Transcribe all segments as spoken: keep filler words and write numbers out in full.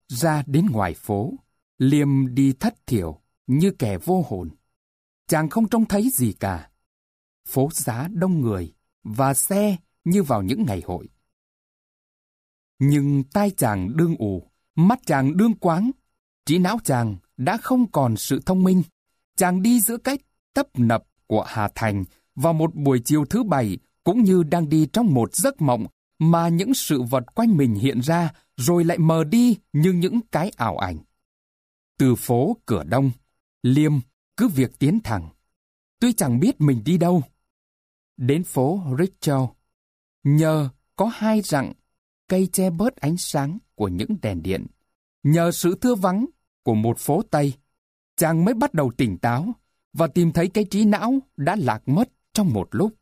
Ra đến ngoài phố, Liêm đi thất thiểu như kẻ vô hồn. Chàng không trông thấy gì cả. Phố xá đông người và xe như vào những ngày hội. Nhưng tai chàng đương ù, mắt chàng đương quáng, trí não chàng đã không còn sự thông minh. Chàng đi giữa cái tấp nập của Hà Thành vào một buổi chiều thứ bảy, cũng như đang đi trong một giấc mộng mà những sự vật quanh mình hiện ra rồi lại mờ đi như những cái ảo ảnh. Từ phố Cửa Đông, Liêm cứ việc tiến thẳng, tuy chẳng biết mình đi đâu. Đến phố Richel, nhờ có hai rặng cây che bớt ánh sáng của những đèn điện, nhờ sự thưa vắng của một phố Tây, chàng mới bắt đầu tỉnh táo và tìm thấy cái trí não đã lạc mất trong một lúc.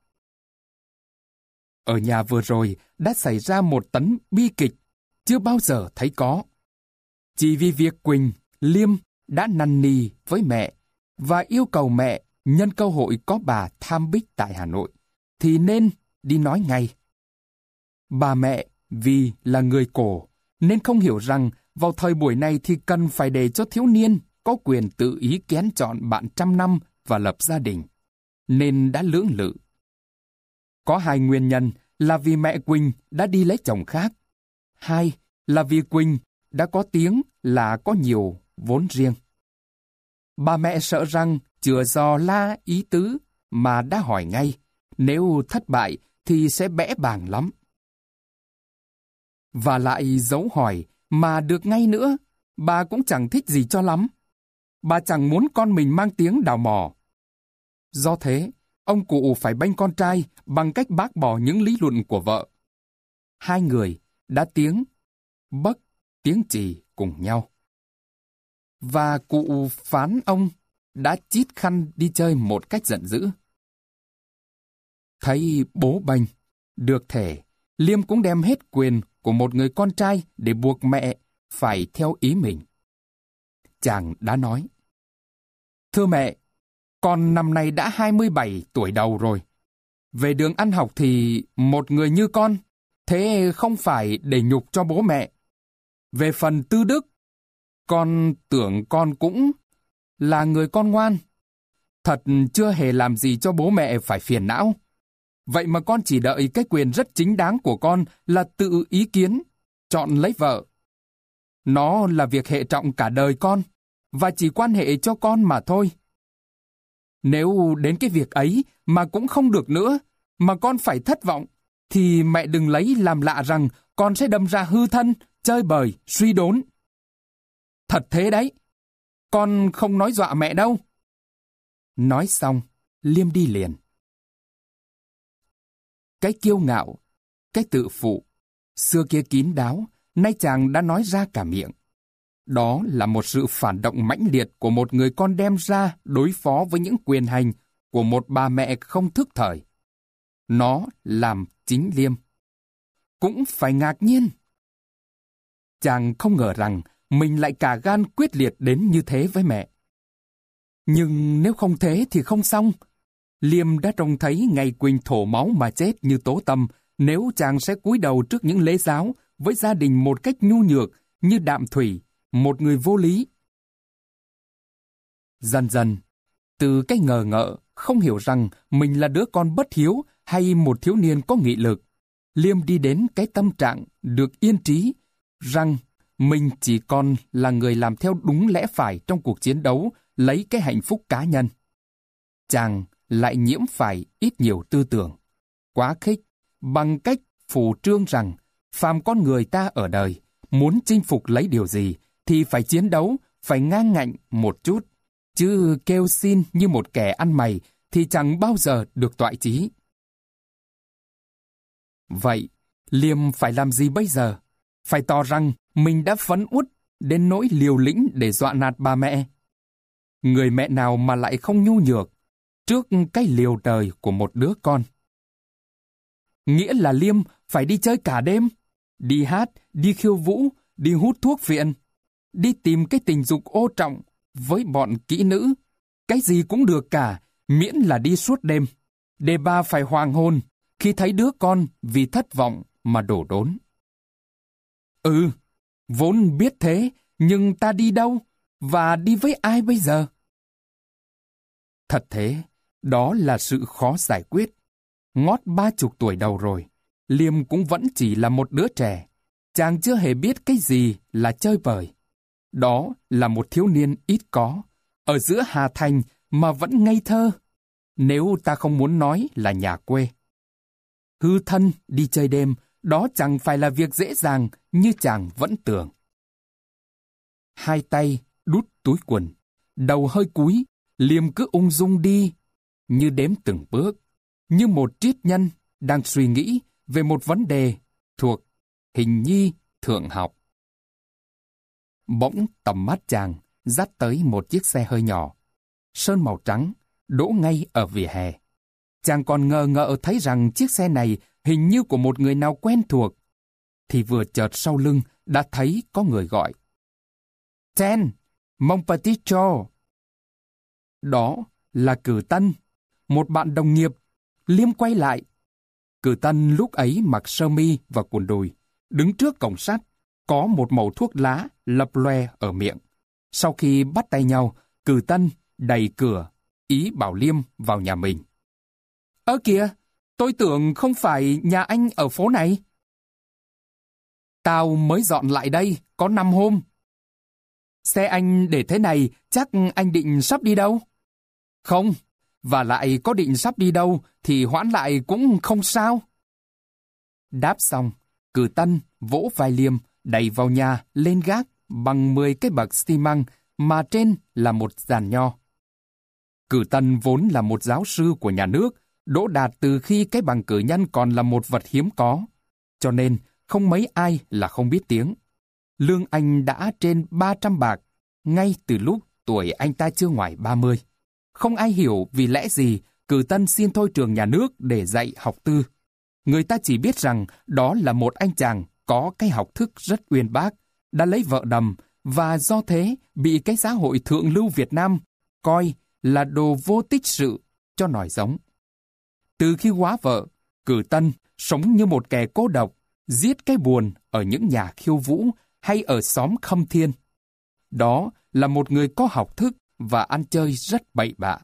Ở nhà vừa rồi đã xảy ra một tấn bi kịch chưa bao giờ thấy có. Chỉ vì việc Quỳnh, Liêm đã năn nỉ với mẹ và yêu cầu mẹ nhân cơ hội có bà Tham Bích tại Hà Nội thì nên đi nói ngay. Bà mẹ vì là người cổ nên không hiểu rằng vào thời buổi này thì cần phải để cho thiếu niên có quyền tự ý kén chọn bạn trăm năm và lập gia đình, nên đã lưỡng lự. Có hai nguyên nhân là vì mẹ Quỳnh đã đi lấy chồng khác. Hai là vì Quỳnh đã có tiếng là có nhiều vốn riêng. Bà mẹ sợ rằng chừa dò la ý tứ mà đã hỏi ngay, nếu thất bại thì sẽ bẽ bàng lắm. Và lại dấu hỏi mà được ngay nữa, bà cũng chẳng thích gì cho lắm. Bà chẳng muốn con mình mang tiếng đào mỏ. Do thế, ông cụ phải bênh con trai bằng cách bác bỏ những lý luận của vợ. Hai người đã tiếng bấc tiếng chì cùng nhau. Và cụ phán ông đã chít khăn đi chơi một cách giận dữ. Thấy bố bênh, được thể, Liêm cũng đem hết quyền của một người con trai để buộc mẹ phải theo ý mình. Chàng đã nói: Thưa mẹ, con năm nay đã hai mươi bảy tuổi đầu rồi. Về đường ăn học thì một người như con, thế không phải để nhục cho bố mẹ. Về phần tư đức, con tưởng con cũng là người con ngoan. Thật chưa hề làm gì cho bố mẹ phải phiền não. Vậy mà con chỉ đợi cái quyền rất chính đáng của con là tự ý kiến, chọn lấy vợ. Nó là việc hệ trọng cả đời con, và chỉ quan hệ cho con mà thôi. Nếu đến cái việc ấy mà cũng không được nữa, mà con phải thất vọng, thì mẹ đừng lấy làm lạ rằng con sẽ đâm ra hư thân, chơi bời, suy đốn. Thật thế đấy, con không nói dọa mẹ đâu. Nói xong, Liêm đi liền. Cái kiêu ngạo, cái tự phụ, xưa kia kín đáo, nay chàng đã nói ra cả miệng. Đó là một sự phản động mãnh liệt của một người con đem ra đối phó với những quyền hành của một bà mẹ không thức thời. Nó làm chính Liêm cũng phải ngạc nhiên. Chàng không ngờ rằng mình lại cả gan quyết liệt đến như thế với mẹ. Nhưng nếu không thế thì không xong. Liêm đã trông thấy ngày Quỳnh thổ máu mà chết như tố tâm, nếu chàng sẽ cúi đầu trước những lễ giáo với gia đình một cách nhu nhược như Đạm Thủy, một người vô lý. Dần dần, từ cái ngờ ngợ, không hiểu rằng mình là đứa con bất hiếu hay một thiếu niên có nghị lực, Liêm đi đến cái tâm trạng được yên trí, rằng mình chỉ còn là người làm theo đúng lẽ phải trong cuộc chiến đấu lấy cái hạnh phúc cá nhân. Chàng lại nhiễm phải ít nhiều tư tưởng quá khích bằng cách phù trương rằng phàm con người ta ở đời muốn chinh phục lấy điều gì thì phải chiến đấu, phải ngang ngạnh một chút, chứ kêu xin như một kẻ ăn mày thì chẳng bao giờ được toại chí. Vậy, Liêm phải làm gì bây giờ? Phải tỏ rằng mình đã phấn uất đến nỗi liều lĩnh để dọa nạt bà mẹ. Người mẹ nào mà lại không nhu nhược trước cái liều đời của một đứa con? Nghĩa là Liêm phải đi chơi cả đêm, đi hát, đi khiêu vũ, đi hút thuốc phiện, đi tìm cái tình dục ô trọng với bọn kỹ nữ. Cái gì cũng được cả, miễn là đi suốt đêm, để bà phải hoàng hôn khi thấy đứa con vì thất vọng mà đổ đốn. Ừ, Vốn biết thế, nhưng ta đi đâu? Và đi với ai bây giờ? Thật thế, đó là sự khó giải quyết. Ngót ba chục tuổi đầu rồi, Liêm cũng vẫn chỉ là một đứa trẻ. Chàng chưa hề biết cái gì là chơi bời. Đó là một thiếu niên ít có, ở giữa Hà Thành mà vẫn ngây thơ. Nếu ta không muốn nói là nhà quê. Hư thân đi chơi đêm, đó chẳng phải là việc dễ dàng như chàng vẫn tưởng. Hai tay đút túi quần, đầu hơi cúi, Liêm cứ ung dung đi, như đếm từng bước, như một triết nhân đang suy nghĩ về một vấn đề thuộc hình nhi thượng học. Bỗng tầm mắt chàng dắt tới một chiếc xe hơi nhỏ, sơn màu trắng, đỗ ngay ở vỉa hè. Chàng còn ngờ ngợ thấy rằng chiếc xe này hình như của một người nào quen thuộc, thì vừa chợt sau lưng đã thấy có người gọi. Ten, mon petit Joe. Đó là Cử Tân, một bạn đồng nghiệp. Liêm quay lại. Cử Tân lúc ấy mặc sơ mi và quần đùi, đứng trước cổng sắt, có một mẩu thuốc lá lập loe ở miệng. Sau khi bắt tay nhau, Cử Tân đẩy cửa, ý bảo Liêm vào nhà mình. Ơ kìa, tôi tưởng không phải nhà anh ở phố này. Tao mới dọn lại đây, có năm hôm. Xe anh để thế này, chắc anh định sắp đi đâu? Không, và lại có định sắp đi đâu thì hoãn lại cũng không sao. Đáp xong, Cử Tân vỗ vai Liêm, đẩy vào nhà lên gác bằng mười cái bậc xi măng mà trên là một giàn nho. Cử Tân vốn là một giáo sư của nhà nước, đỗ đạt từ khi cái bằng cử nhân còn là một vật hiếm có, cho nên không mấy ai là không biết tiếng. Lương anh đã trên ba trăm bạc, ngay từ lúc tuổi anh ta chưa ngoài ba mươi. Không ai hiểu vì lẽ gì Cử Tân xin thôi trường nhà nước để dạy học tư. Người ta chỉ biết rằng đó là một anh chàng có cái học thức rất uyên bác, đã lấy vợ đầm và do thế bị cái xã hội thượng lưu Việt Nam coi là đồ vô tích sự cho nòi giống. Từ khi góa vợ, Cử Tân sống như một kẻ cô độc, giết cái buồn ở những nhà khiêu vũ hay ở xóm Khâm Thiên. Đó là một người có học thức và ăn chơi rất bậy bạ.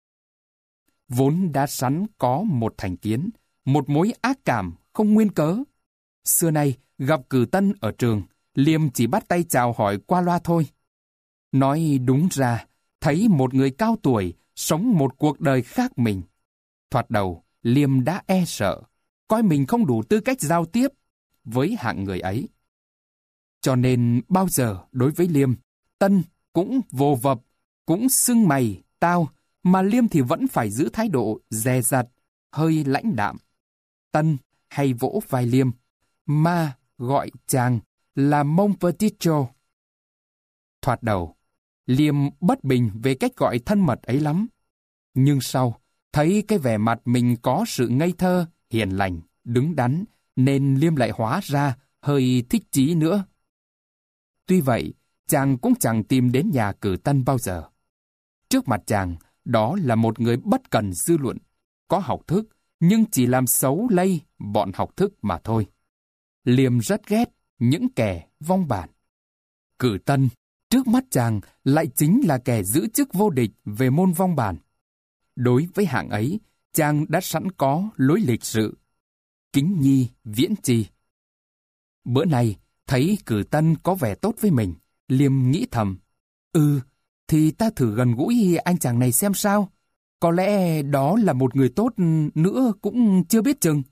Vốn đã sẵn có một thành kiến, một mối ác cảm không nguyên cớ. Xưa nay gặp Cử Tân ở trường, Liêm chỉ bắt tay chào hỏi qua loa thôi. Nói đúng ra, thấy một người cao tuổi sống một cuộc đời khác mình. Thoạt đầu, Liêm đã e sợ, coi mình không đủ tư cách giao tiếp với hạng người ấy. Cho nên bao giờ đối với Liêm, Tân cũng vô vập, cũng xưng mày, tao, mà Liêm thì vẫn phải giữ thái độ dè dặt, hơi lãnh đạm. Tân hay vỗ vai Liêm, mà gọi chàng là mon petit Joe. Thoạt đầu, Liêm bất bình về cách gọi thân mật ấy lắm. Nhưng sau, thấy cái vẻ mặt mình có sự ngây thơ, hiền lành, đứng đắn, nên Liêm lại hóa ra hơi thích chí nữa. Tuy vậy, chàng cũng chẳng tìm đến nhà Cử Tân bao giờ. Trước mặt chàng, đó là một người bất cần dư luận, có học thức, nhưng chỉ làm xấu lây bọn học thức mà thôi. Liêm rất ghét những kẻ vong bản. Cử Tân, trước mắt chàng lại chính là kẻ giữ chức vô địch về môn vong bản. Đối với hạng ấy, chàng đã sẵn có lối lịch sự. Kính nhi viễn chi. Bữa nay, thấy Cử Tân có vẻ tốt với mình, Liêm nghĩ thầm. Ừ, thì ta thử gần gũi anh chàng này xem sao. Có lẽ đó là một người tốt nữa cũng chưa biết chừng.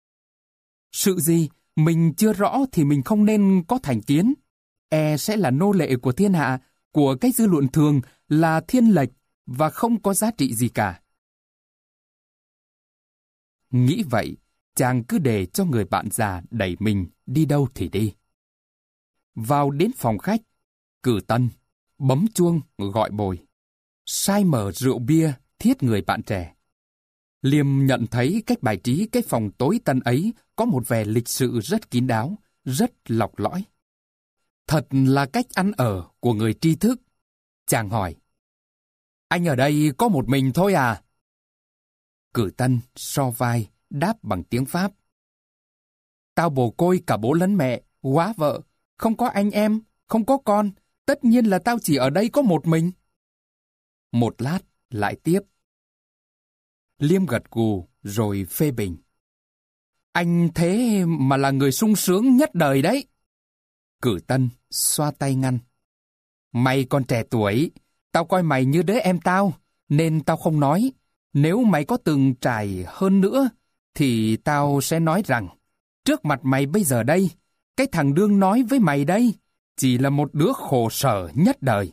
Sự gì mình chưa rõ thì mình không nên có thành kiến. E sẽ là nô lệ của thiên hạ, của cái dư luận thường là thiên lệch và không có giá trị gì cả. Nghĩ vậy, chàng cứ để cho người bạn già đẩy mình đi đâu thì đi. Vào đến phòng khách, Cử Tân bấm chuông gọi bồi, sai mở rượu bia thiết người bạn trẻ. Liêm nhận thấy cách bài trí cái phòng tối tân ấy có một vẻ lịch sự rất kín đáo, rất lọc lõi. Thật là cách ăn ở của người tri thức. Chàng hỏi, anh ở đây có một mình thôi à? Cử Tân so vai, đáp bằng tiếng Pháp. Tao bồ côi cả bố lẫn mẹ, góa vợ, Không có anh em, không có con, tất nhiên là tao chỉ ở đây có một mình. Một lát, lại tiếp. Liêm gật gù, rồi phê bình. Anh thế mà là người sung sướng nhất đời đấy. Cử Tân xoa tay ngăn. Mày còn trẻ tuổi, tao coi mày như đứa em tao, nên tao không nói. Nếu mày có từng trải hơn nữa, thì tao sẽ nói rằng, trước mặt mày bây giờ đây, cái thằng Đương nói với mày đây, chỉ là một đứa khổ sở nhất đời.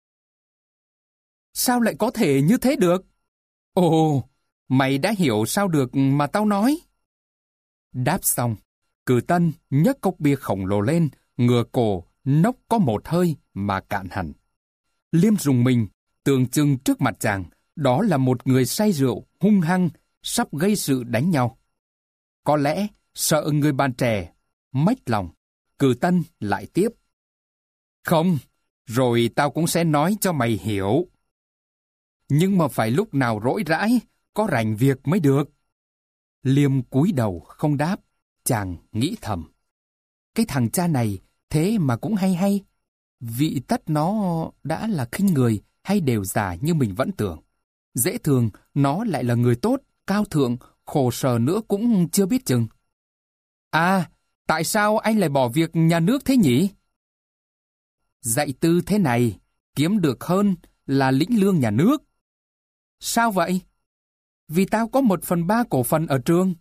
Sao lại có thể như thế được? Ồ, mày đã hiểu sao được mà tao nói. Đáp xong, Cử Tân nhấc cốc bia khổng lồ lên, ngửa cổ, nốc có một hơi mà cạn hẳn. Liêm rùng mình, tưởng chừng trước mặt chàng, đó là một người say rượu, hung hăng, sắp gây sự đánh nhau. Có lẽ, sợ người bạn trẻ, mách lòng, Cử Tân lại tiếp. Không, rồi tao cũng sẽ nói cho mày hiểu. Nhưng mà phải lúc nào rỗi rãi, có rảnh việc mới được. Liêm cúi đầu không đáp, chàng nghĩ thầm. Cái thằng cha này, thế mà cũng hay hay. Vị tất nó đã là khinh người hay đều giả như mình vẫn tưởng. Dễ thường, nó lại là người tốt, cao thượng, khổ sở nữa cũng chưa biết chừng. À, tại sao anh lại bỏ việc nhà nước thế nhỉ? Dạy tư thế này, kiếm được hơn là lĩnh lương nhà nước. Sao vậy? Vì tao có một phần ba cổ phần ở trường.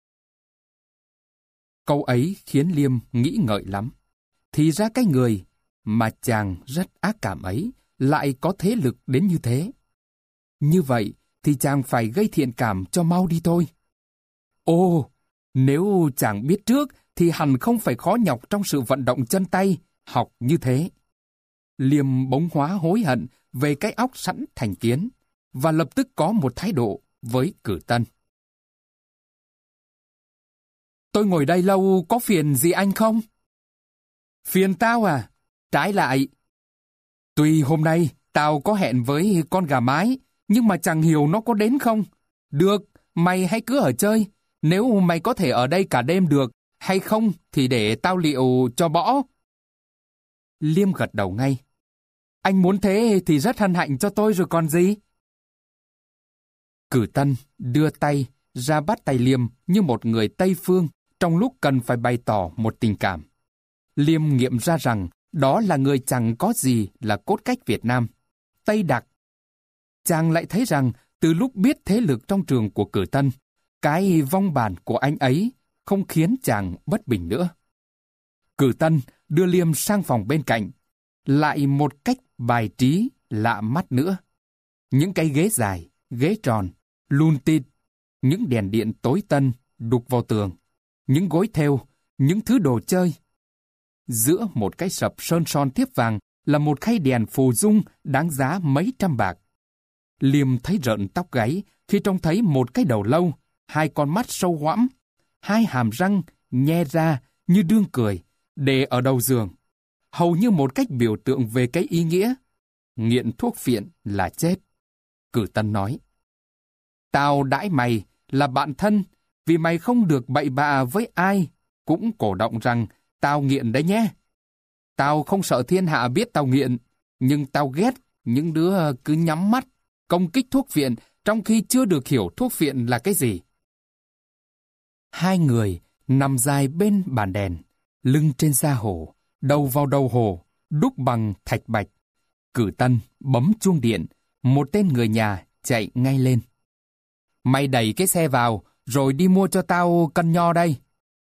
Câu ấy khiến Liêm nghĩ ngợi lắm. Thì ra cái người mà chàng rất ác cảm ấy lại có thế lực đến như thế. Như vậy thì chàng phải gây thiện cảm cho mau đi thôi. Ồ, nếu chàng biết trước thì hẳn không phải khó nhọc trong sự vận động chân tay, học như thế. Liêm bỗng hóa hối hận về cái óc sẵn thành kiến, và lập tức có một thái độ với Cử Tân. Tôi ngồi đây lâu có phiền gì anh không? Phiền tao à? Trái lại. Tuy hôm nay tao có hẹn với con gà mái, nhưng mà chẳng hiểu nó có đến không. Được, mày hãy cứ ở chơi. Nếu mày có thể ở đây cả đêm được, hay không thì để tao liệu cho bỏ. Liêm gật đầu ngay. Anh muốn thế thì rất hân hạnh cho tôi rồi còn gì. Cử Tân đưa tay ra bắt tay Liêm như một người Tây Phương trong lúc cần phải bày tỏ một tình cảm. Liêm nghiệm ra rằng đó là người chẳng có gì là cốt cách Việt Nam, Tây Đặc. Chàng lại thấy rằng từ lúc biết thế lực trong trường của Cử Tân, cái vong bản của anh ấy không khiến chàng bất bình nữa. Cử Tân đưa Liêm sang phòng bên cạnh, lại một cách bài trí lạ mắt nữa. Những cái ghế dài, ghế tròn, lun tít, những đèn điện tối tân đục vào tường, những gối thêu, những thứ đồ chơi. Giữa một cái sập sơn son thiếp vàng là một khay đèn phù dung đáng giá mấy trăm bạc. Liêm thấy rợn tóc gáy khi trông thấy một cái đầu lâu, hai con mắt sâu hoẫm, hai hàm răng nhe ra như đương cười, để ở đầu giường, hầu như một cách biểu tượng về cái ý nghĩa nghiện thuốc phiện là chết. Cử Tân nói, tao đãi mày là bạn thân vì mày không được bậy bạ với ai, cũng cổ động rằng tao nghiện đấy nhé. Tao không sợ thiên hạ biết tao nghiện, nhưng tao ghét những đứa cứ nhắm mắt, công kích thuốc phiện trong khi chưa được hiểu thuốc phiện là cái gì. Hai người nằm dài bên bàn đèn, lưng trên da hồ, đầu vào đầu hồ, đúc bằng thạch bạch. Cử Tân bấm chuông điện, một tên người nhà chạy ngay lên. Mày đẩy cái xe vào, rồi đi mua cho tao cân nho đây.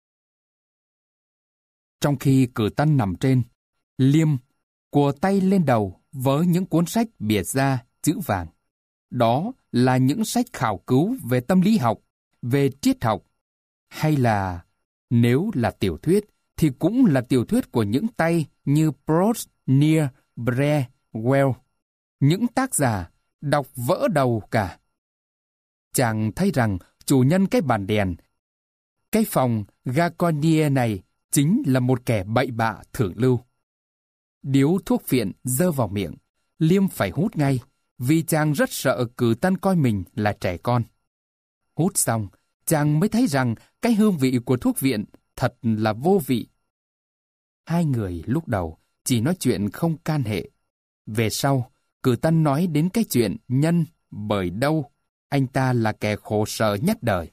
Trong khi Cử Tân nằm trên, Liêm cùa tay lên đầu với những cuốn sách bìa da chữ vàng. Đó là những sách khảo cứu về tâm lý học, về triết học, hay là nếu là tiểu thuyết thì cũng là tiểu thuyết của những tay như Proust, Near, Bre, Well. Những tác giả đọc vỡ đầu cả. Chàng thấy rằng chủ nhân cái bàn đèn, cái phòng Gaconier này chính là một kẻ bậy bạ thượng lưu. Điếu thuốc phiện dơ vào miệng, Liêm phải hút ngay, vì chàng rất sợ Cử Tân coi mình là trẻ con. Hút xong, chàng mới thấy rằng cái hương vị của thuốc viện thật là vô vị. Hai người lúc đầu chỉ nói chuyện không can hệ. Về sau, Cử Tân nói đến cái chuyện nhân bởi đâu anh ta là kẻ khổ sở nhất đời.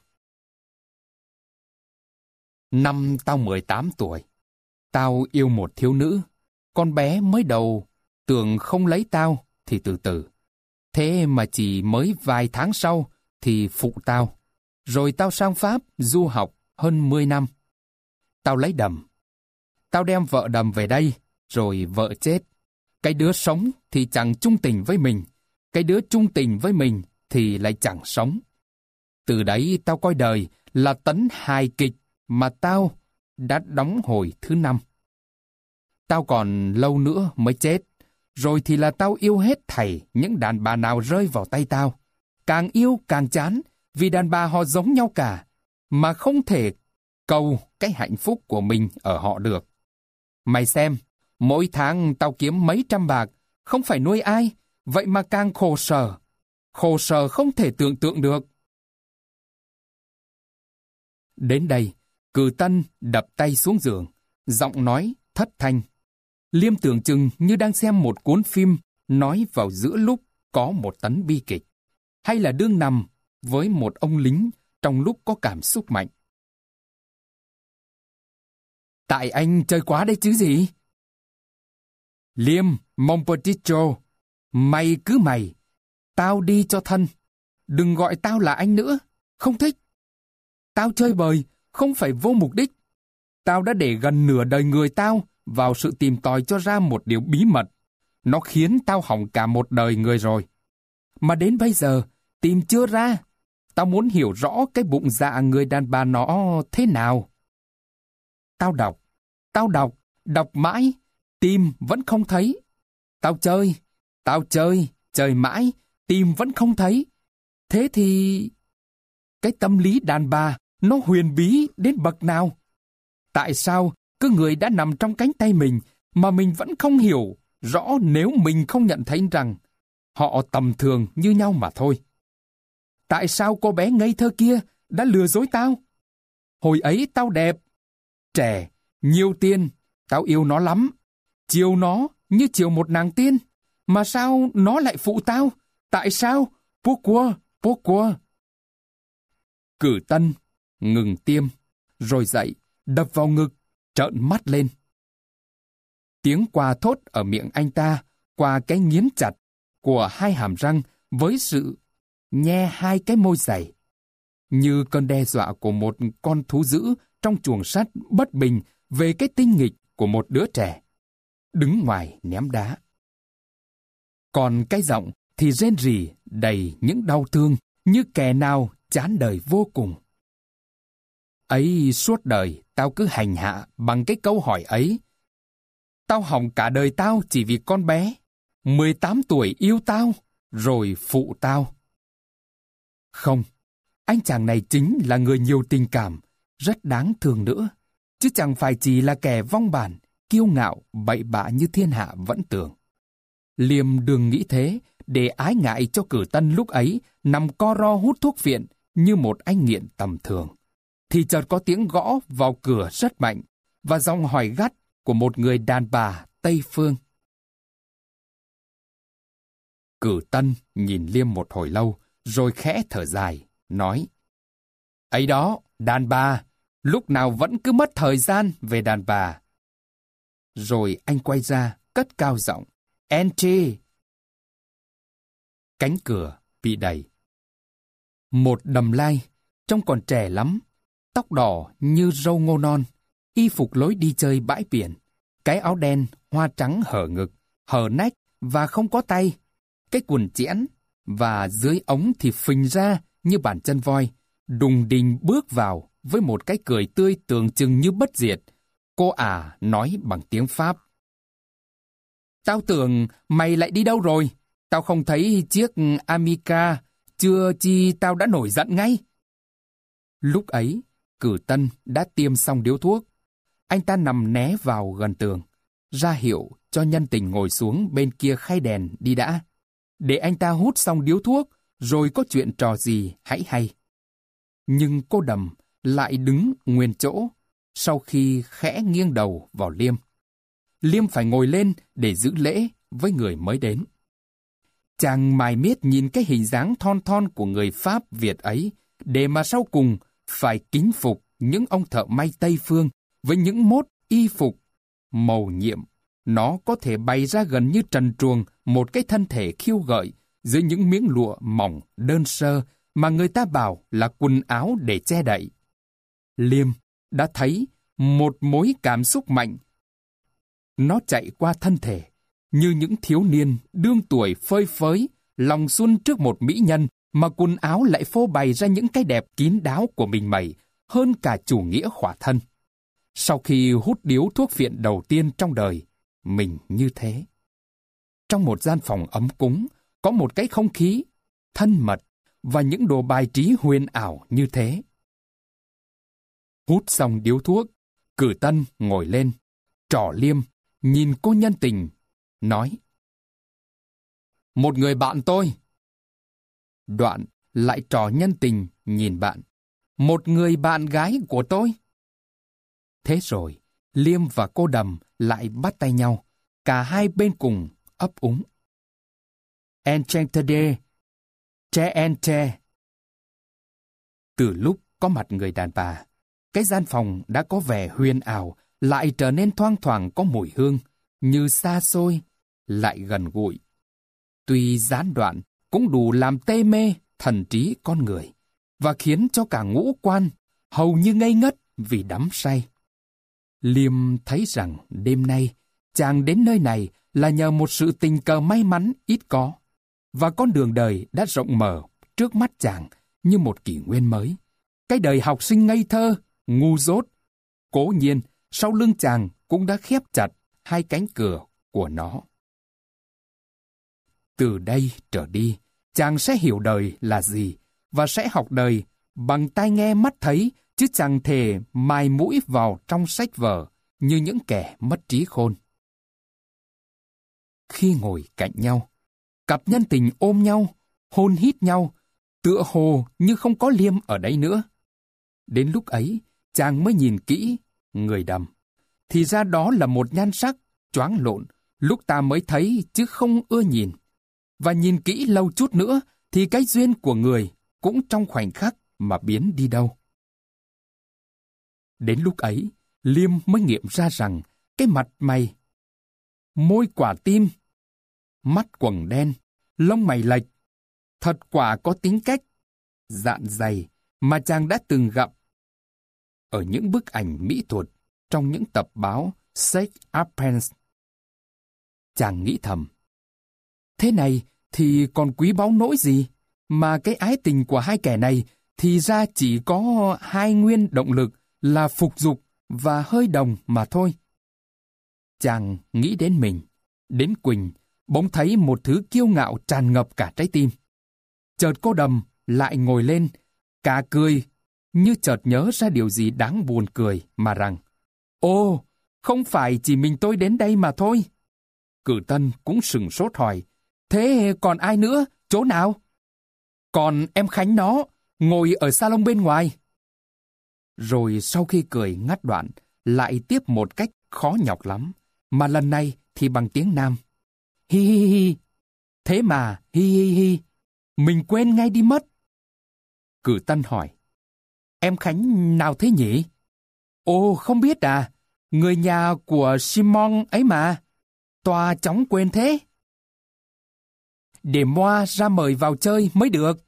Năm tao mười tám tuổi, tao yêu một thiếu nữ. Con bé mới đầu tưởng không lấy tao thì từ từ. Thế mà chỉ mới vài tháng sau thì phụ tao. Rồi tao sang Pháp du học hơn mười năm. Tao lấy Đầm. Tao đem vợ Đầm về đây, rồi vợ chết. Cái đứa sống thì chẳng chung tình với mình. Cái đứa chung tình với mình thì lại chẳng sống. Từ đấy tao coi đời là tấn hài kịch mà tao đã đóng hồi thứ năm. Tao còn lâu nữa mới chết. Rồi thì là tao yêu hết thảy những đàn bà nào rơi vào tay tao. Càng yêu càng chán, vì đàn bà họ giống nhau cả, mà không thể cầu cái hạnh phúc của mình ở họ được. Mày xem, mỗi tháng tao kiếm mấy trăm bạc, không phải nuôi ai, vậy mà càng khổ sở. Khổ sở không thể tưởng tượng được. Đến đây, Cử Tân đập tay xuống giường, giọng nói thất thanh. Liêm tưởng chừng như đang xem một cuốn phim nói vào giữa lúc có một tấn bi kịch, hay là đương nằm với một ông lính trong lúc có cảm xúc mạnh. Tại anh chơi quá đấy chứ gì? Liêm, mon poticho, mày cứ mày, tao đi cho thân. Đừng gọi tao là anh nữa, không thích. Tao chơi bời, không phải vô mục đích. Tao đã để gần nửa đời người tao vào sự tìm tòi cho ra một điều bí mật. Nó khiến tao hỏng cả một đời người rồi. Mà đến bây giờ, tìm chưa ra. Tao muốn hiểu rõ cái bụng dạ người đàn bà nó thế nào. Tao đọc, tao đọc, đọc mãi, tìm vẫn không thấy. Tao chơi, tao chơi, chơi mãi, tìm vẫn không thấy. Thế thì... cái tâm lý đàn bà nó huyền bí đến bậc nào? Tại sao cứ người đã nằm trong cánh tay mình mà mình vẫn không hiểu rõ nếu mình không nhận thấy rằng họ tầm thường như nhau mà thôi? Tại sao cô bé ngây thơ kia đã lừa dối tao? Hồi ấy tao đẹp, trẻ, nhiều tiền, tao yêu nó lắm. Chiều nó như chiều một nàng tiên. Mà sao nó lại phụ tao? Tại sao? Pourquoi? Pourquoi? Cử Tân ngừng tiêm, rồi dậy, đập vào ngực, trợn mắt lên. Tiếng qua thốt ở miệng anh ta qua cái nghiến chặt của hai hàm răng với sự nhe hai cái môi dày, như cơn đe dọa của một con thú dữ trong chuồng sắt bất bình về cái tinh nghịch của một đứa trẻ đứng ngoài ném đá. Còn cái giọng thì rên rỉ đầy những đau thương, như kẻ nào chán đời vô cùng. Ấy suốt đời tao cứ hành hạ bằng cái câu hỏi ấy. Tao hỏng cả đời tao chỉ vì con bé mười tám tuổi yêu tao rồi phụ tao. Không, anh chàng này chính là người nhiều tình cảm, rất đáng thương nữa, chứ chẳng phải chỉ là kẻ vong bản, kiêu ngạo, bậy bạ như thiên hạ vẫn tưởng. Liêm đừng nghĩ thế để ái ngại cho Cử Tân lúc ấy nằm co ro hút thuốc viện như một anh nghiện tầm thường. Thì chợt có tiếng gõ vào cửa rất mạnh và giọng hỏi gắt của một người đàn bà Tây Phương. Cử Tân nhìn Liêm một hồi lâu, rồi khẽ thở dài, nói: ấy đó, đàn bà, lúc nào vẫn cứ mất thời gian về đàn bà. Rồi anh quay ra, cất cao giọng: Entry! Cánh cửa bị đẩy. Một đầm lai, trông còn trẻ lắm, tóc đỏ như râu ngô non, y phục lối đi chơi bãi biển, cái áo đen, hoa trắng hở ngực, hở nách và không có tay, cái quần chẽn và dưới ống thì phình ra như bàn chân voi, đùng đình bước vào với một cái cười tươi tưởng chừng như bất diệt. Cô ả nói bằng tiếng Pháp: Tao tưởng mày lại đi đâu rồi? Tao không thấy chiếc Amica, chưa chi tao đã nổi giận ngay. Lúc ấy, Cử Tân đã tiêm xong điếu thuốc. Anh ta nằm né vào gần tường, ra hiệu cho nhân tình ngồi xuống bên kia khay đèn đi đã, để anh ta hút xong điếu thuốc, rồi có chuyện trò gì hãy hay. Nhưng cô Đầm lại đứng nguyên chỗ, sau khi khẽ nghiêng đầu vào Liêm. Liêm phải ngồi lên để giữ lễ với người mới đến. Chàng mải miết nhìn cái hình dáng thon thon của người Pháp Việt ấy, để mà sau cùng phải kính phục những ông thợ may Tây Phương với những mốt y phục màu nhiệm. Nó có thể bày ra gần như trần truồng một cái thân thể khiêu gợi dưới những miếng lụa mỏng đơn sơ mà người ta bảo là quần áo để che đậy. Liêm đã thấy một mối cảm xúc mạnh. Nó chạy qua thân thể, như những thiếu niên đương tuổi phơi phới, lòng xuân trước một mỹ nhân mà quần áo lại phô bày ra những cái đẹp kín đáo của mình mẩy hơn cả chủ nghĩa khỏa thân. Sau khi hút điếu thuốc phiện đầu tiên trong đời, mình như thế. Trong một gian phòng ấm cúng, có một cái không khí thân mật và những đồ bài trí huyền ảo như thế. Hút xong điếu thuốc, Cử Tân ngồi lên, trỏ Liêm, nhìn cô nhân tình, nói: "Một người bạn tôi." Đoạn lại trỏ nhân tình nhìn bạn: "Một người bạn gái của tôi." Thế rồi, Liêm và cô Đầm lại bắt tay nhau, cả hai bên cùng ấp úng. Enchanté, che ente. Từ lúc có mặt người đàn bà, cái gian phòng đã có vẻ huyền ảo, lại trở nên thoang thoảng có mùi hương, như xa xôi, lại gần gũi. Tuy gián đoạn, cũng đủ làm tê mê thần trí con người, và khiến cho cả ngũ quan hầu như ngây ngất vì đắm say. Liêm thấy rằng đêm nay, chàng đến nơi này là nhờ một sự tình cờ may mắn ít có, và con đường đời đã rộng mở trước mắt chàng như một kỷ nguyên mới. Cái đời học sinh ngây thơ, ngu dốt, cố nhiên sau lưng chàng cũng đã khép chặt hai cánh cửa của nó. Từ đây trở đi, chàng sẽ hiểu đời là gì, và sẽ học đời bằng tai nghe mắt thấy, chứ chẳng thể mài mũi vào trong sách vở như những kẻ mất trí khôn. Khi ngồi cạnh nhau, cặp nhân tình ôm nhau, hôn hít nhau, tựa hồ như không có Liêm ở đấy nữa. Đến lúc ấy, chàng mới nhìn kỹ người Đầm. Thì ra đó là một nhan sắc choáng lộn, lúc ta mới thấy chứ không ưa nhìn. Và nhìn kỹ lâu chút nữa, thì cái duyên của người cũng trong khoảnh khắc mà biến đi đâu. Đến lúc ấy, Liêm mới nghiệm ra rằng cái mặt mày, môi quả tim, mắt quầng đen, lông mày lệch, thật quả có tính cách dạn dày mà chàng đã từng gặp ở những bức ảnh mỹ thuật trong những tập báo Sex Appens. Chàng nghĩ thầm, thế này thì còn quý báu nỗi gì, mà cái ái tình của hai kẻ này thì ra chỉ có hai nguyên động lực là phục dục và hơi đồng mà thôi. Chàng nghĩ đến mình, đến Quỳnh, bỗng thấy một thứ kiêu ngạo tràn ngập cả trái tim. Chợt cô Đầm lại ngồi lên, cả cười, như chợt nhớ ra điều gì đáng buồn cười mà rằng: "Ồ, không phải chỉ mình tôi đến đây mà thôi." Cử Tân cũng sửng sốt hỏi: "Thế còn ai nữa, chỗ nào?" "Còn em Khánh nó, ngồi ở salon bên ngoài." Rồi sau khi cười ngắt đoạn, lại tiếp một cách khó nhọc lắm, mà lần này thì bằng tiếng Nam: "Hi hi hi, thế mà hi hi hi, mình quên ngay đi mất." Cử Tân hỏi: "Em Khánh nào thế nhỉ?" "Ồ, không biết à, người nhà của Simon ấy mà, tòa chóng quên thế." "Để Moa ra mời vào chơi mới được."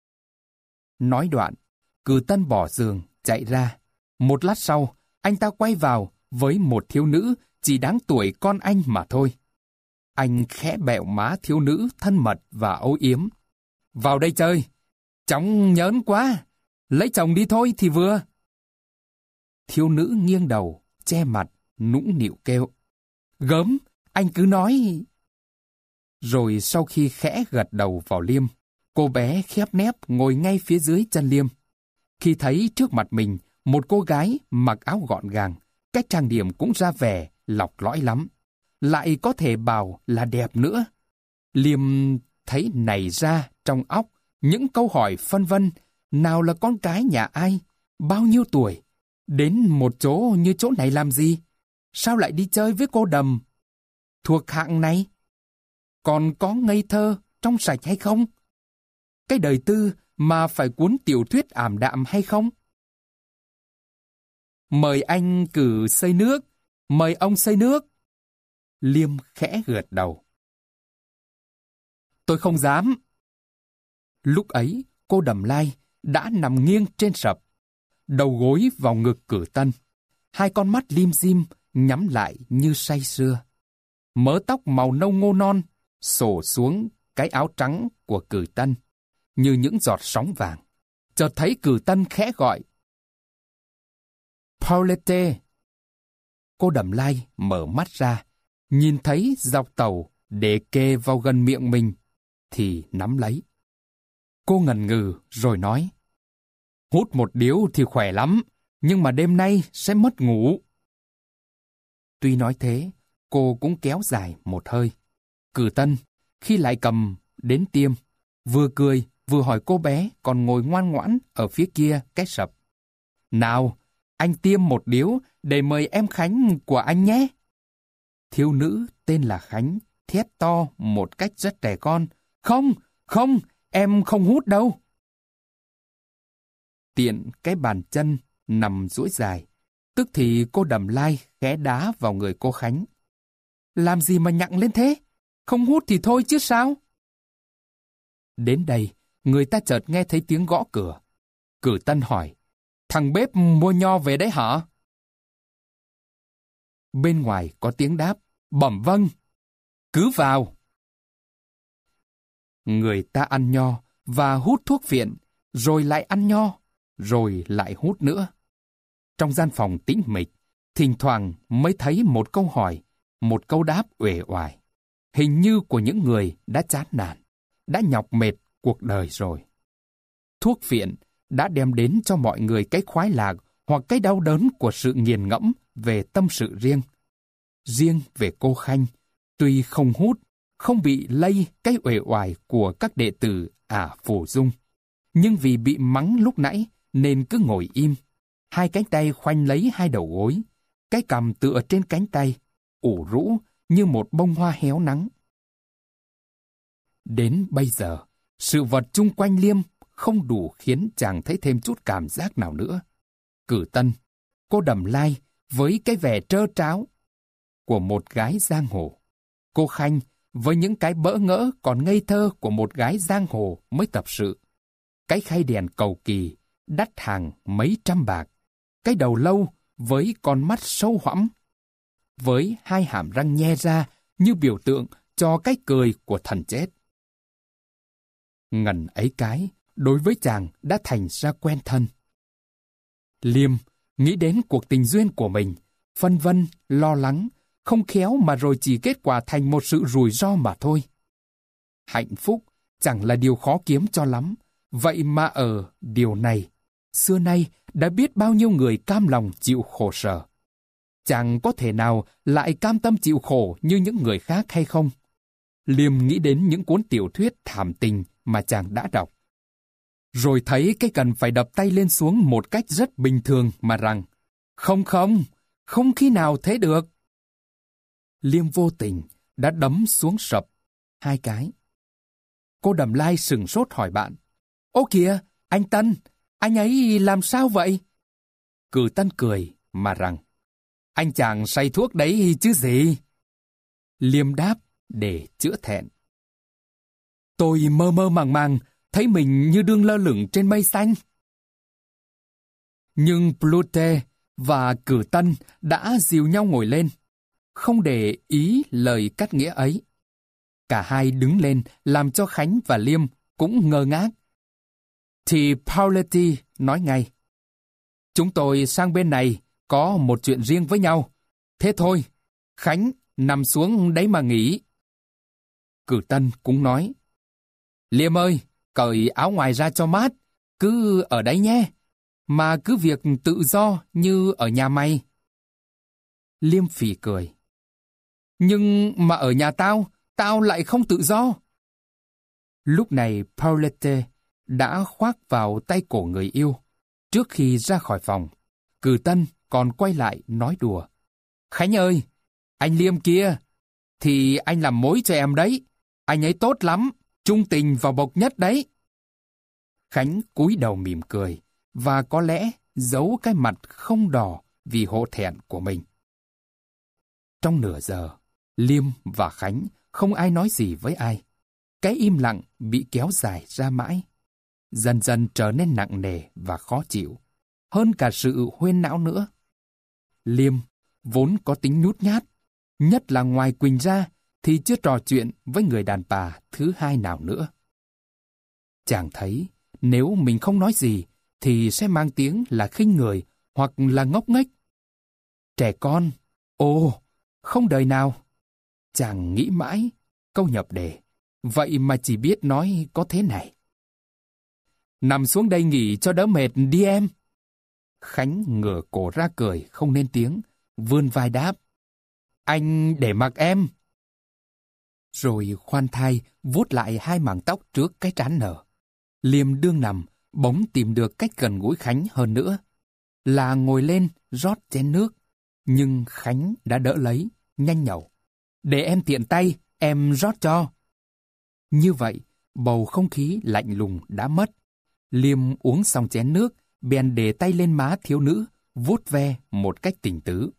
Nói đoạn, Cử Tân bỏ giường, chạy ra. Một lát sau, anh ta quay vào với một thiếu nữ chỉ đáng tuổi con anh mà thôi. Anh khẽ bẹo má thiếu nữ thân mật và âu yếm: "Vào đây chơi, chóng nhớn quá, lấy chồng đi thôi thì vừa." Thiếu nữ nghiêng đầu, che mặt, nũng nịu kêu: "Gớm, anh cứ nói." Rồi sau khi khẽ gật đầu vào Liêm, cô bé khép nép ngồi ngay phía dưới chân Liêm. Khi thấy trước mặt mình một cô gái mặc áo gọn gàng, cách trang điểm cũng ra vẻ lọc lõi lắm, lại có thể bảo là đẹp nữa, Liêm thấy nảy ra trong óc những câu hỏi phân vân: nào là con cái nhà ai, bao nhiêu tuổi, đến một chỗ như chỗ này làm gì, sao lại đi chơi với cô Đầm? Thuộc hạng này, còn có ngây thơ, trong sạch hay không? Cái đời tư mà phải cuốn tiểu thuyết ảm đạm hay không? Mời anh cử xây nước, mời ông xây nước. Liêm khẽ gật đầu. Tôi không dám. Lúc ấy, cô Đầm Lai đã nằm nghiêng trên sập, đầu gối vào ngực Cử Tân. Hai con mắt lim dim nhắm lại như say sưa. Mớ tóc màu nâu ngô non xổ xuống cái áo trắng của Cử Tân như những giọt sóng vàng. Chợt thấy Cử Tân khẽ gọi. Paulette. Cô Đầm Lai mở mắt ra, nhìn thấy dọc tàu để kê vào gần miệng mình, thì nắm lấy. Cô ngần ngừ rồi nói. Hút một điếu thì khỏe lắm, nhưng mà đêm nay sẽ mất ngủ. Tuy nói thế, cô cũng kéo dài một hơi. Cử Tân, khi lại cầm đến tiêm, vừa cười vừa hỏi cô bé còn ngồi ngoan ngoãn ở phía kia cái sập. Nào, anh tiêm một điếu để mời em Khánh của anh nhé. Thiếu nữ tên là Khánh thét to một cách rất trẻ con. Không, không, em không hút đâu. Tiện cái bàn chân nằm duỗi dài, tức thì cô Đầm Lai khẽ đá vào người cô Khánh. Làm gì mà nhặng lên thế? Không hút thì thôi chứ sao? Đến đây, người ta chợt nghe thấy tiếng gõ cửa. Cử Tân hỏi, thằng bếp mua nho về đấy hả? Bên ngoài có tiếng đáp, bẩm vâng. Cứ vào. Người ta ăn nho và hút thuốc phiện, rồi lại ăn nho, rồi lại hút nữa. Trong gian phòng tĩnh mịch, thỉnh thoảng mới thấy một câu hỏi, một câu đáp uể oải, hình như của những người đã chán nản, đã nhọc mệt cuộc đời rồi. Thuốc phiện đã đem đến cho mọi người cái khoái lạc hoặc cái đau đớn của sự nghiền ngẫm về tâm sự riêng. Riêng về cô Khanh, tuy không hút, không bị lây cái uể oải của các đệ tử Ả Phù Dung, nhưng vì bị mắng lúc nãy nên cứ ngồi im, hai cánh tay khoanh lấy hai đầu gối, cái cằm tựa trên cánh tay, ủ rũ như một bông hoa héo nắng. Đến bây giờ, sự vật chung quanh Liêm không đủ khiến chàng thấy thêm chút cảm giác nào nữa. Cử Tân, cô Đầm Lai với cái vẻ trơ tráo của một gái giang hồ, cô Khanh với những cái bỡ ngỡ còn ngây thơ của một gái giang hồ mới tập sự, cái khay đèn cầu kỳ đắt hàng mấy trăm bạc, cái đầu lâu với con mắt sâu hoẫm, với hai hàm răng nhe ra như biểu tượng cho cái cười của thần chết. Ngần ấy cái, đối với chàng đã thành ra quen thân. Liêm nghĩ đến cuộc tình duyên của mình, phân vân, lo lắng, không khéo mà rồi chỉ kết quả thành một sự rủi ro mà thôi. Hạnh phúc chẳng là điều khó kiếm cho lắm, vậy mà ở điều này, xưa nay đã biết bao nhiêu người cam lòng chịu khổ sở. Chẳng có thể nào lại cam tâm chịu khổ như những người khác hay không? Liêm nghĩ đến những cuốn tiểu thuyết thảm tình mà chàng đã đọc. Rồi thấy cái cần phải đập tay lên xuống một cách rất bình thường mà rằng, không không, không khi nào thế được. Liêm vô tình đã đấm xuống sập hai cái. Cô Đầm Lai sừng sốt hỏi bạn, ô kìa, anh Tân, anh ấy làm sao vậy? Cử Tân cười mà rằng, anh chàng say thuốc đấy chứ gì? Liêm đáp để chữa thẹn, tôi mơ mơ màng màng, thấy mình như đương lơ lửng trên mây xanh. Nhưng Plute và Cử Tân đã dìu nhau ngồi lên, không để ý lời cắt nghĩa ấy. Cả hai đứng lên làm cho Khánh và Liêm cũng ngơ ngác. Thì Paulette nói ngay, chúng tôi sang bên này có một chuyện riêng với nhau. Thế thôi, Khánh nằm xuống đấy mà nghỉ. Cử Tân cũng nói, Liêm ơi, cởi áo ngoài ra cho mát, cứ ở đấy nhé, mà cứ việc tự do như ở nhà mày. Liêm phì cười, nhưng mà ở nhà tao, tao lại không tự do. Lúc này Paulette đã khoác vào tay cổ người yêu. Trước khi ra khỏi phòng, Cử Tân còn quay lại nói đùa, Khánh ơi, anh Liêm kia, thì anh làm mối cho em đấy. Anh ấy tốt lắm, trung tình và bộc nhất đấy. Khánh cúi đầu mỉm cười, và có lẽ giấu cái mặt không đỏ vì hổ thẹn của mình. Trong nửa giờ, Liêm và Khánh không ai nói gì với ai. Cái im lặng bị kéo dài ra mãi, dần dần trở nên nặng nề và khó chịu, hơn cả sự huyên náo nữa. Liêm vốn có tính nhút nhát, nhất là ngoài Quỳnh ra thì chưa trò chuyện với người đàn bà thứ hai nào nữa. Chàng thấy nếu mình không nói gì thì sẽ mang tiếng là khinh người hoặc là ngốc nghếch. Trẻ con, ồ, không đời nào. Chàng nghĩ mãi, câu nhập đề, vậy mà chỉ biết nói có thế này. Nằm xuống đây nghỉ cho đỡ mệt đi em. Khánh ngửa cổ ra cười không nên tiếng, vươn vai đáp. Anh để mặc em. Rồi khoan thai vuốt lại hai mảng tóc trước cái trán nở. Liêm đương nằm, bỗng tìm được cách gần gũi Khánh hơn nữa. Là ngồi lên rót chén nước, nhưng Khánh đã đỡ lấy, nhanh nhẩu. Để em tiện tay, em rót cho. Như vậy, bầu không khí lạnh lùng đã mất. Liêm uống xong chén nước, bèn để tay lên má thiếu nữ, vuốt ve một cách tình tứ.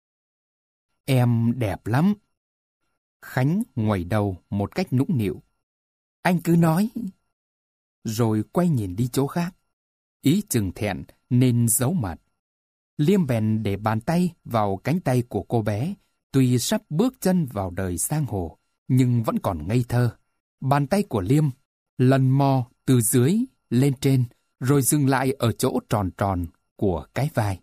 Em đẹp lắm. Khánh ngoẩy đầu một cách nũng nịu. Anh cứ nói. Rồi quay nhìn đi chỗ khác. Ý chừng thẹn nên giấu mặt. Liêm bèn để bàn tay vào cánh tay của cô bé, tuy sắp bước chân vào đời giang hồ, nhưng vẫn còn ngây thơ. Bàn tay của Liêm lần mò từ dưới lên trên, rồi dừng lại ở chỗ tròn tròn của cái vai.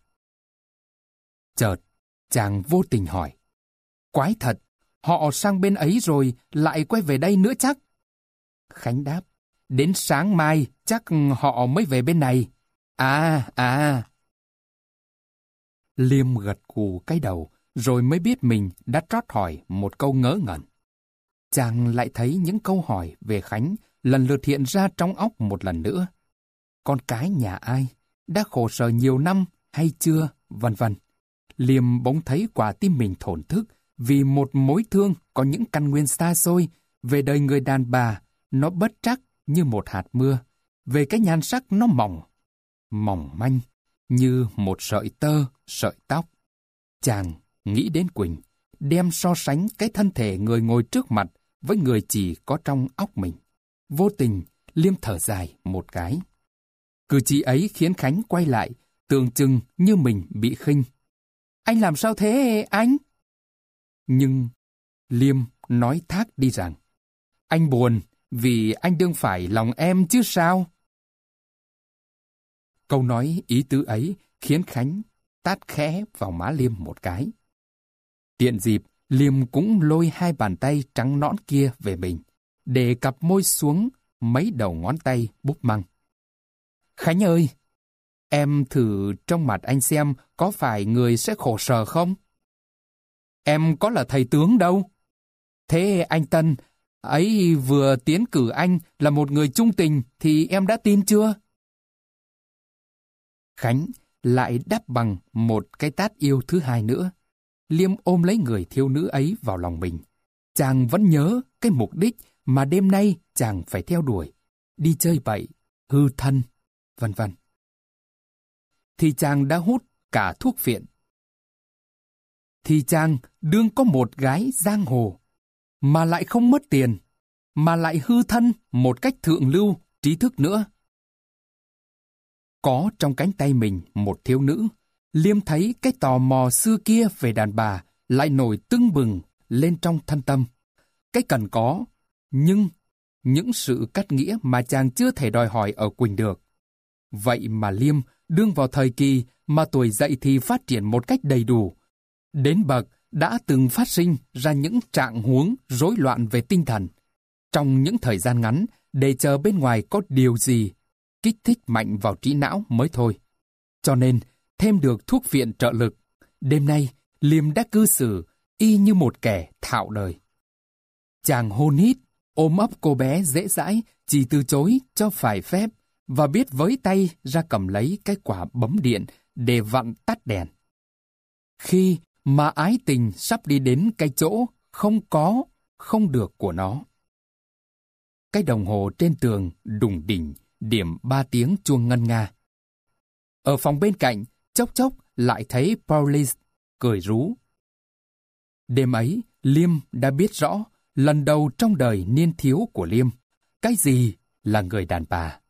Chợt, chàng vô tình hỏi. Quái thật, họ sang bên ấy rồi lại quay về đây nữa chắc? Khánh đáp. Đến sáng mai chắc họ mới về bên này. À, à. Liêm gật gù cái đầu, rồi mới biết mình đã trót hỏi một câu ngớ ngẩn. Chàng lại thấy những câu hỏi về Khánh lần lượt hiện ra trong óc một lần nữa. Con cái nhà ai? Đã khổ sở nhiều năm hay chưa? Vân vân. Liêm bỗng thấy quả tim mình thổn thức vì một mối thương có những căn nguyên xa xôi về đời người đàn bà, nó bất trắc như một hạt mưa, về cái nhan sắc nó mỏng, mỏng manh như một sợi tơ, sợi tóc. Chàng nghĩ đến Quỳnh, đem so sánh cái thân thể người ngồi trước mặt với người chỉ có trong óc mình. Vô tình, Liêm thở dài một cái. Cử chỉ ấy khiến Khánh quay lại, tưởng chừng như mình bị khinh. Anh làm sao thế, anh? Nhưng Liêm nói thác đi rằng, anh buồn vì anh đương phải lòng em chứ sao? Câu nói ý tứ ấy khiến Khánh tát khẽ vào má Liêm một cái. Tiện dịp, Liêm cũng lôi hai bàn tay trắng nõn kia về mình, để cặp môi xuống mấy đầu ngón tay búp măng. Khánh ơi, em thử trong mặt anh xem có phải người sẽ khổ sở không? Em có là thầy tướng đâu. Thế anh Tân ấy vừa tiến cử anh là một người trung tình thì em đã tin chưa? Khánh lại đáp bằng một cái tát yêu thứ hai nữa. Liêm ôm lấy người thiếu nữ ấy vào lòng mình. Chàng vẫn nhớ cái mục đích mà đêm nay chàng phải theo đuổi. Đi chơi bậy, hư thân, vân vân. Thì chàng đã hút cả thuốc phiện. Thì chàng đương có một gái giang hồ, mà lại không mất tiền, mà lại hư thân một cách thượng lưu, trí thức nữa. Có trong cánh tay mình một thiếu nữ, Liêm thấy cái tò mò xưa kia về đàn bà lại nổi tưng bừng lên trong thân tâm. Cái cần có, nhưng những sự cắt nghĩa mà chàng chưa thể đòi hỏi ở Quỳnh được. Vậy mà Liêm đương vào thời kỳ mà tuổi dậy thì phát triển một cách đầy đủ, đến bậc đã từng phát sinh ra những trạng huống rối loạn về tinh thần. Trong những thời gian ngắn, để chờ bên ngoài có điều gì kích thích mạnh vào trí não mới thôi. Cho nên, thêm được thuốc viện trợ lực, đêm nay Liêm đã cư xử y như một kẻ thạo đời. Chàng hôn hít, ôm ấp cô bé dễ dãi, chỉ từ chối cho phải phép, và biết với tay ra cầm lấy cái quả bấm điện để vặn tắt đèn. Khi mà ái tình sắp đi đến cái chỗ không có, không được của nó. Cái đồng hồ trên tường đùng đỉnh, điểm ba tiếng chuông ngân nga. Ở phòng bên cạnh, chốc chốc lại thấy Pauline cười rú. Đêm ấy, Liêm đã biết rõ, lần đầu trong đời niên thiếu của Liêm, cái gì là người đàn bà.